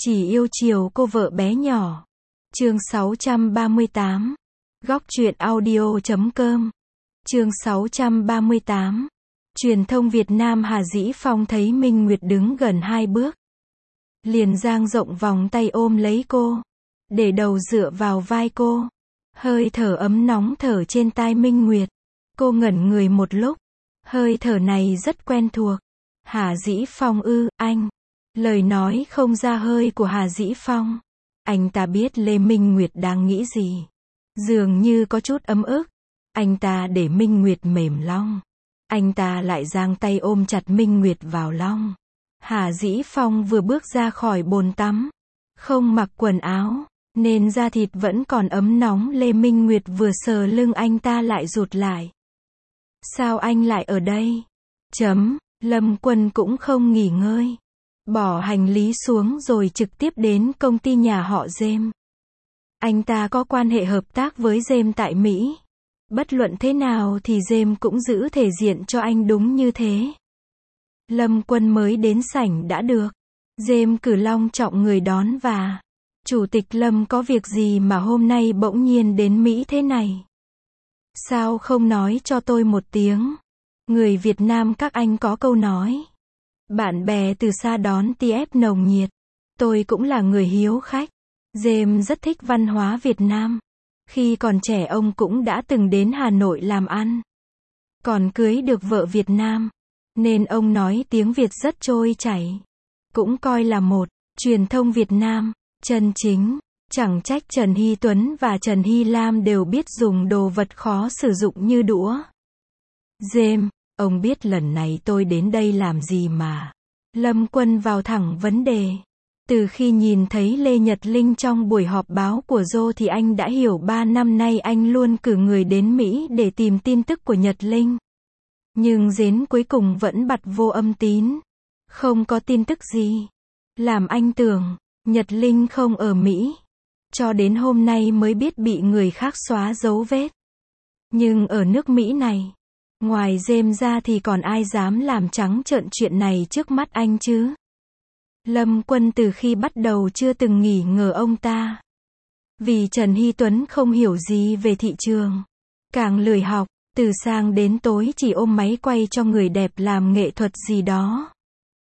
Chỉ yêu chiều cô vợ bé nhỏ. Chương 638. Góc truyện audio.com. Chương 638. Truyền thông Việt Nam. Hà Dĩ Phong thấy Minh Nguyệt đứng gần 2 bước, liền dang rộng vòng tay ôm lấy cô, để đầu dựa vào vai cô. Hơi thở ấm nóng thở trên tai Minh Nguyệt. Cô ngẩn người một lúc. Hơi thở này rất quen thuộc. Hà Dĩ Phong ư, anh. Lời nói không ra hơi của Hà Dĩ Phong. Anh ta biết Lê Minh Nguyệt đang nghĩ gì. Dường như có chút ấm ức. Anh ta để Minh Nguyệt mềm lòng. Anh ta lại giang tay ôm chặt Minh Nguyệt vào lòng. Hà Dĩ Phong vừa bước ra khỏi bồn tắm, không mặc quần áo, nên da thịt vẫn còn ấm nóng. Lê Minh Nguyệt vừa sờ lưng anh ta lại rụt lại. Sao anh lại ở đây? Lâm Quân cũng không nghỉ ngơi. Bỏ hành lý xuống rồi trực tiếp đến công ty nhà họ James. Anh ta có quan hệ hợp tác với James tại Mỹ. Bất luận thế nào thì James cũng giữ thể diện cho anh đúng như thế. Lâm Quân mới đến sảnh đã được. James cử long trọng người đón và. Chủ tịch Lâm có việc gì mà hôm nay bỗng nhiên đến Mỹ thế này? Sao không nói cho tôi một tiếng? Người Việt Nam các anh có câu nói. Bạn bè từ xa đón tiếp nồng nhiệt. Tôi cũng là người hiếu khách. James rất thích văn hóa Việt Nam. Khi còn trẻ ông cũng đã từng đến Hà Nội làm ăn. Còn cưới được vợ Việt Nam. Nên ông nói tiếng Việt rất trôi chảy. Cũng coi là một truyền thông Việt Nam chân chính. Chẳng trách Trần Hy Tuấn và Trần Hy Lam đều biết dùng đồ vật khó sử dụng như đũa. James, ông biết lần này tôi đến đây làm gì mà? Lâm Quân vào thẳng vấn đề. Từ khi nhìn thấy Lê Nhật Linh trong buổi họp báo của Joe thì anh đã hiểu 3 năm nay anh luôn cử người đến Mỹ để tìm tin tức của Nhật Linh. Nhưng đến cuối cùng vẫn bặt vô âm tín. Không có tin tức gì. Làm anh tưởng Nhật Linh không ở Mỹ. Cho đến hôm nay mới biết bị người khác xóa dấu vết. Nhưng ở nước Mỹ này, ngoài James ra thì còn ai dám làm trắng trợn chuyện này trước mắt anh chứ? Lâm Quân từ khi bắt đầu chưa từng nghỉ ngờ ông ta. Vì Trần Hy Tuấn không hiểu gì về thị trường. Càng lười học, từ sáng đến tối chỉ ôm máy quay cho người đẹp làm nghệ thuật gì đó.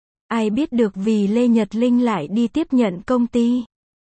Ai biết được vì Lê Nhật Linh lại đi tiếp nhận công ty.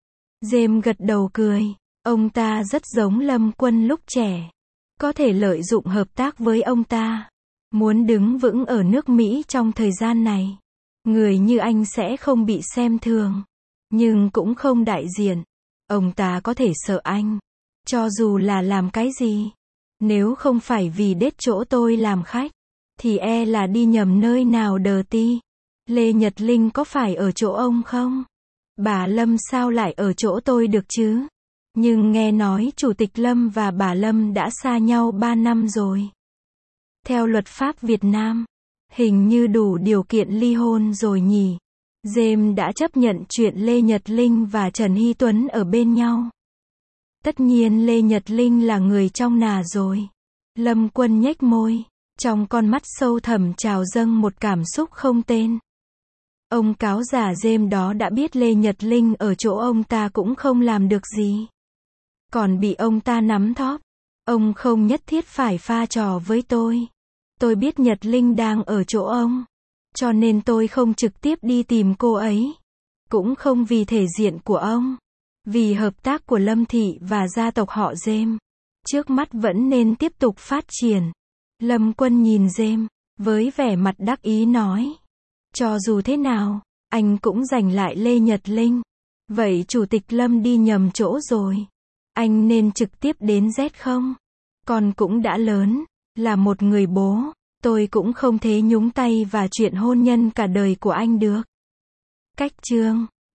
James gật đầu cười. Ông ta rất giống Lâm Quân lúc trẻ. Có thể lợi dụng hợp tác với ông ta. Muốn đứng vững ở nước Mỹ trong thời gian này. Người như anh sẽ không bị xem thường. Nhưng cũng không đại diện. Ông ta có thể sợ anh. Cho dù là làm cái gì. Nếu không phải vì đết chỗ tôi làm khách. Thì e là đi nhầm nơi nào đờ ti. Lê Nhật Linh có phải ở chỗ ông không? Bà Lâm sao lại ở chỗ tôi được chứ? Nhưng nghe nói Chủ tịch Lâm và bà Lâm đã xa nhau 3 năm rồi. Theo luật pháp Việt Nam, hình như đủ điều kiện ly hôn rồi nhỉ? James đã chấp nhận chuyện Lê Nhật Linh và Trần Hy Tuấn ở bên nhau. Tất nhiên Lê Nhật Linh là người trong nà rồi. Lâm Quân nhếch môi. Trong con mắt sâu thẳm trào dâng một cảm xúc không tên. Ông cáo già James đó đã biết Lê Nhật Linh ở chỗ ông ta cũng không làm được gì. Còn bị ông ta nắm thóp. Ông không nhất thiết phải pha trò với tôi. Tôi biết Nhật Linh đang ở chỗ ông. Cho nên tôi không trực tiếp đi tìm cô ấy. Cũng không vì thể diện của ông. Vì hợp tác của Lâm Thị và gia tộc họ James. Trước mắt vẫn nên tiếp tục phát triển. Lâm Quân nhìn James, với vẻ mặt đắc ý nói. Cho dù thế nào, anh cũng giành lại Lê Nhật Linh. Vậy Chủ tịch Lâm đi nhầm chỗ rồi. Anh nên trực tiếp đến Z không? Con cũng đã lớn, là một người bố. Tôi cũng không thể nhúng tay vào chuyện hôn nhân cả đời của anh được. Cách chương